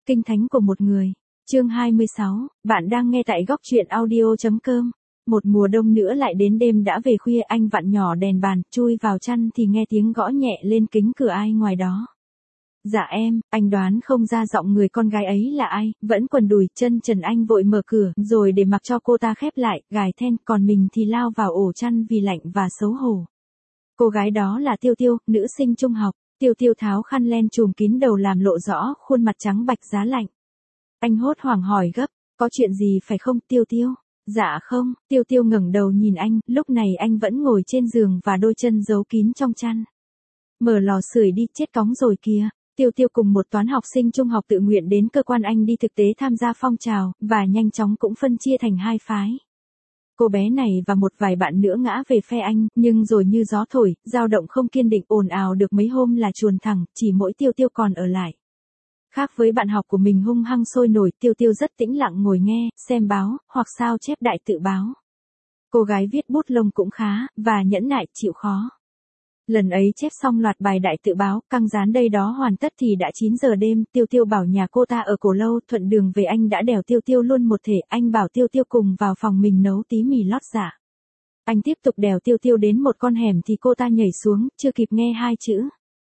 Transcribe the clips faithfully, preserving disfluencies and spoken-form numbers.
Kinh thánh của một người. Chương hai mươi sáu, bạn đang nghe tại góc truyện audio.com. Một mùa đông nữa lại đến, đêm đã về khuya, anh vặn nhỏ đèn bàn, chui vào chăn thì nghe tiếng gõ nhẹ lên kính cửa ai ngoài đó. Dạ em, anh đoán không ra giọng người con gái ấy là ai, vẫn quần đùi, chân trần, anh vội mở cửa, rồi để mặc cho cô ta khép lại, gài then, còn mình thì lao vào ổ chăn vì lạnh và xấu hổ. Cô gái đó là Tiêu Tiêu, nữ sinh trung học. Tiêu Tiêu tháo khăn len trùm kín đầu làm lộ rõ khuôn mặt trắng bạch giá lạnh. Anh hốt hoảng hỏi gấp, có chuyện gì phải không Tiêu Tiêu? Dạ không, Tiêu Tiêu ngẩng đầu nhìn anh, lúc này anh vẫn ngồi trên giường và đôi chân giấu kín trong chăn. Mở lò sưởi đi, chết cóng rồi kìa. Tiêu Tiêu cùng một toán học sinh trung học tự nguyện đến cơ quan anh đi thực tế tham gia phong trào, và nhanh chóng cũng phân chia thành hai phái. Cô bé này và một vài bạn nữa ngã về phe anh, nhưng rồi như gió thổi, dao động không kiên định, ồn ào được mấy hôm là chuồn thẳng, chỉ mỗi Tiêu Tiêu còn ở lại. Khác với bạn học của mình hung hăng sôi nổi, Tiêu Tiêu rất tĩnh lặng ngồi nghe, xem báo, hoặc sao chép đại tự báo. Cô gái viết bút lông cũng khá, và nhẫn nại, chịu khó. Lần ấy chép xong loạt bài đại tự báo, căng dán đây đó hoàn tất thì đã chín giờ đêm, Tiêu Tiêu bảo nhà cô ta ở Cổ Lâu, thuận đường về anh đã đèo Tiêu Tiêu luôn một thể, anh bảo Tiêu Tiêu cùng vào phòng mình nấu tí mì lót dạ. Anh tiếp tục đèo Tiêu Tiêu đến một con hẻm thì cô ta nhảy xuống, chưa kịp nghe hai chữ.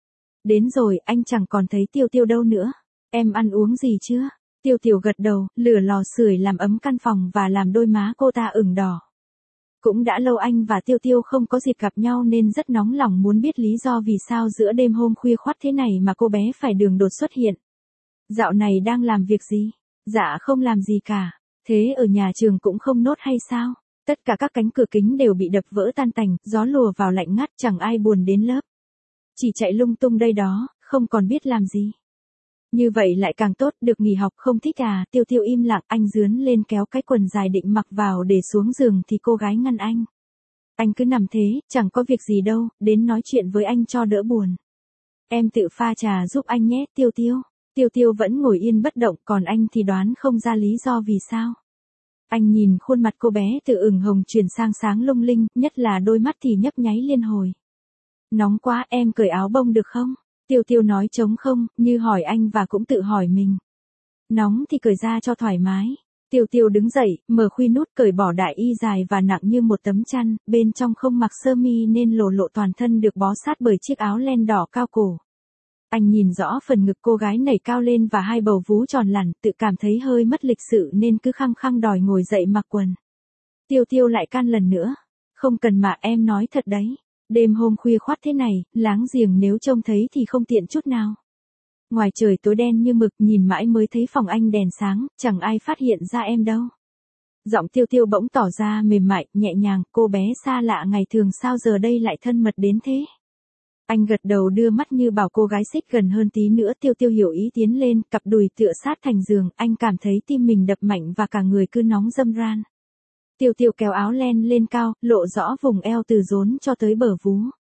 Đến rồi, anh chẳng còn thấy Tiêu Tiêu đâu nữa. Em ăn uống gì chưa? Tiêu Tiêu gật đầu, lửa lò sưởi làm ấm căn phòng và làm đôi má cô ta ửng đỏ. Cũng đã lâu anh và Tiêu Tiêu không có dịp gặp nhau nên rất nóng lòng muốn biết lý do vì sao giữa đêm hôm khuya khoắt thế này mà cô bé phải đường đột xuất hiện. Dạo này đang làm việc gì? Dạ không làm gì cả. Thế ở nhà trường cũng không nốt hay sao? Tất cả các cánh cửa kính đều bị đập vỡ tan tành, gió lùa vào lạnh ngắt, chẳng ai buồn đến lớp. Chỉ chạy lung tung đây đó, không còn biết làm gì. Như vậy lại càng tốt, được nghỉ học không thích à? Tiêu Tiêu im lặng, anh rướn lên kéo cái quần dài định mặc vào để xuống giường thì cô gái ngăn anh. Anh cứ nằm thế, chẳng có việc gì đâu, đến nói chuyện với anh cho đỡ buồn. Em tự pha trà giúp anh nhé, Tiêu Tiêu. Tiêu Tiêu vẫn ngồi yên bất động, còn anh thì đoán không ra lý do vì sao. Anh nhìn khuôn mặt cô bé từ ửng hồng chuyển sang sáng lung linh, nhất là đôi mắt thì nhấp nháy liên hồi. Nóng quá, em cởi áo bông được không? Tiêu Tiêu nói trống không, như hỏi anh và cũng tự hỏi mình. Nóng thì cởi ra cho thoải mái. Tiêu Tiêu đứng dậy, mở khuy nút, cởi bỏ đại y dài và nặng như một tấm chăn, bên trong không mặc sơ mi nên lộ lộ toàn thân được bó sát bởi chiếc áo len đỏ cao cổ. Anh nhìn rõ phần ngực cô gái nảy cao lên và hai bầu vú tròn lẳn, tự cảm thấy hơi mất lịch sự nên cứ khăng khăng đòi ngồi dậy mặc quần. Tiêu Tiêu lại can lần nữa. Không cần mà, em nói thật đấy. Đêm hôm khuya khoắt thế này, láng giềng nếu trông thấy thì không tiện chút nào. Ngoài trời tối đen như mực, nhìn mãi mới thấy phòng anh đèn sáng, chẳng ai phát hiện ra em đâu. Giọng Tiêu Tiêu bỗng tỏ ra mềm mại, nhẹ nhàng, cô bé xa lạ ngày thường sao giờ đây lại thân mật đến thế. Anh gật đầu đưa mắt như bảo cô gái xích gần hơn tí nữa. Tiêu Tiêu hiểu ý tiến lên, cặp đùi tựa sát thành giường, anh cảm thấy tim mình đập mạnh và cả người cứ nóng râm ran. Tiêu Tiêu kéo áo len lên cao, lộ rõ vùng eo từ rốn cho tới bờ vú.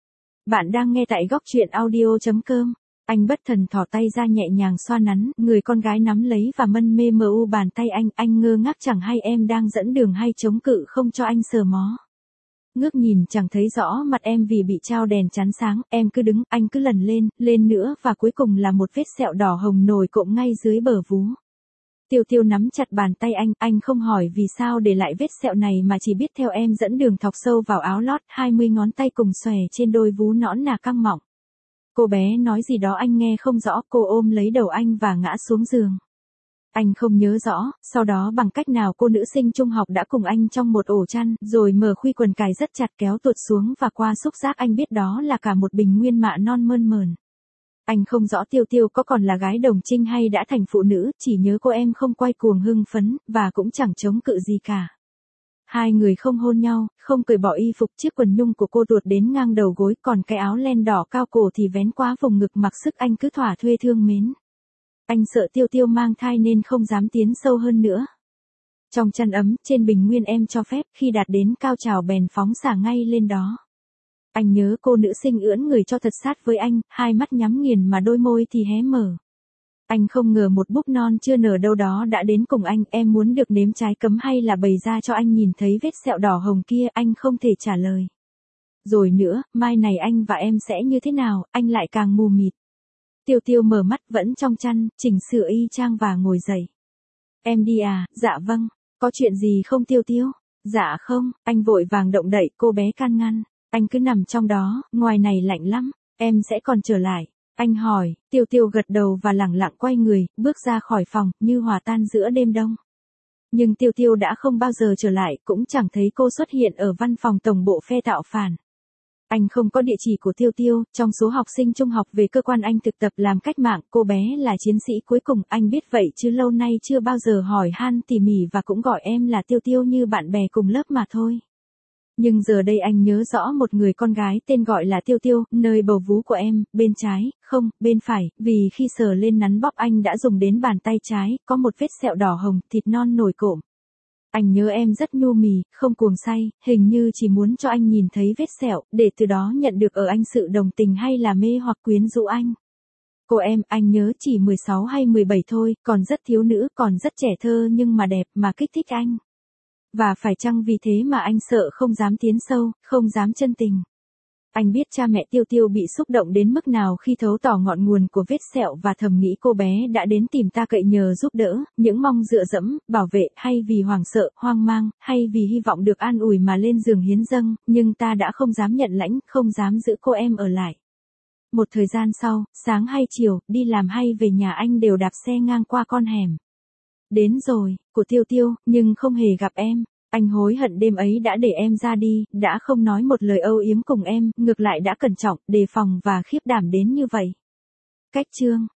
Bạn đang nghe tại góc truyện audio.com. Anh bất thần thò tay ra nhẹ nhàng xoa nắn, người con gái nắm lấy và mân mê mờ u bàn tay anh, anh ngơ ngác chẳng hay em đang dẫn đường hay chống cự không cho anh sờ mó. Ngước nhìn chẳng thấy rõ mặt em vì bị trao đèn chắn sáng, em cứ đứng, anh cứ lần lên, lên nữa và cuối cùng là một vết sẹo đỏ hồng nổi cộm ngay dưới bờ vú. Tiêu Tiêu nắm chặt bàn tay anh, anh không hỏi vì sao để lại vết sẹo này mà chỉ biết theo em dẫn đường thọc sâu vào áo lót, hai mươi ngón tay cùng xòe trên đôi vú nõn nà căng mọng. Cô bé nói gì đó anh nghe không rõ, cô ôm lấy đầu anh và ngã xuống giường. Anh không nhớ rõ, sau đó bằng cách nào cô nữ sinh trung học đã cùng anh trong một ổ chăn, rồi mở khuy quần cài rất chặt kéo tuột xuống và qua xúc giác anh biết đó là cả một bình nguyên mạ non mơn mờn. Anh không rõ Tiêu Tiêu có còn là gái đồng trinh hay đã thành phụ nữ, chỉ nhớ cô em không quay cuồng hưng phấn, và cũng chẳng chống cự gì cả. Hai người không hôn nhau, không cởi bỏ y phục, chiếc quần nhung của cô tuột đến ngang đầu gối, còn cái áo len đỏ cao cổ thì vén qua vùng ngực mặc sức anh cứ thỏa thuê thương mến. Anh sợ Tiêu Tiêu mang thai nên không dám tiến sâu hơn nữa. Trong chăn ấm, trên bình nguyên em cho phép, khi đạt đến cao trào bèn phóng xả ngay lên đó. Anh nhớ cô nữ sinh ưỡn người cho thật sát với anh, hai mắt nhắm nghiền mà đôi môi thì hé mở. Anh không ngờ một búp non chưa nở đâu đó đã đến cùng anh, em muốn được nếm trái cấm hay là bày ra cho anh nhìn thấy vết sẹo đỏ hồng kia, anh không thể trả lời. Rồi nữa, mai này anh và em sẽ như thế nào, anh lại càng mù mịt. Tiêu Tiêu mở mắt vẫn trong chăn, chỉnh sửa y chang và ngồi dậy. Em đi à, dạ vâng, có chuyện gì không Tiêu Tiêu? Dạ không, anh vội vàng động đậy, cô bé can ngăn. Anh cứ nằm trong đó, ngoài này lạnh lắm, em sẽ còn trở lại. Anh hỏi, Tiêu Tiêu gật đầu và lẳng lặng quay người, bước ra khỏi phòng, như hòa tan giữa đêm đông. Nhưng Tiêu Tiêu đã không bao giờ trở lại, cũng chẳng thấy cô xuất hiện ở văn phòng tổng bộ phe tạo phản. Anh không có địa chỉ của Tiêu Tiêu, trong số học sinh trung học về cơ quan anh thực tập làm cách mạng, cô bé là chiến sĩ cuối cùng, anh biết vậy chứ lâu nay chưa bao giờ hỏi han tỉ mỉ và cũng gọi em là Tiêu Tiêu như bạn bè cùng lớp mà thôi. Nhưng giờ đây anh nhớ rõ một người con gái tên gọi là Tiêu Tiêu, nơi bầu vú của em, bên trái, không, bên phải, vì khi sờ lên nắn bóp anh đã dùng đến bàn tay trái, có một vết sẹo đỏ hồng, thịt non nổi cộm. Anh nhớ em rất nhu mì, không cuồng say, hình như chỉ muốn cho anh nhìn thấy vết sẹo, để từ đó nhận được ở anh sự đồng tình hay là mê hoặc quyến rũ anh. Cô em, anh nhớ chỉ mười sáu hay mười bảy thôi, còn rất thiếu nữ, còn rất trẻ thơ nhưng mà đẹp, mà kích thích anh. Và phải chăng vì thế mà anh sợ không dám tiến sâu, không dám chân tình. Anh biết cha mẹ Tiêu Tiêu bị xúc động đến mức nào khi thấu tỏ ngọn nguồn của vết sẹo và thầm nghĩ cô bé đã đến tìm ta cậy nhờ giúp đỡ, những mong dựa dẫm, bảo vệ, hay vì hoảng sợ, hoang mang, hay vì hy vọng được an ủi mà lên giường hiến dâng, nhưng ta đã không dám nhận lãnh, không dám giữ cô em ở lại. Một thời gian sau, sáng hay chiều, đi làm hay về nhà anh đều đạp xe ngang qua con hẻm. Đến rồi, của Tiêu Tiêu, nhưng không hề gặp em. Anh hối hận đêm ấy đã để em ra đi, đã không nói một lời âu yếm cùng em, ngược lại đã cẩn trọng, đề phòng và khiếp đảm đến như vậy. Cách chương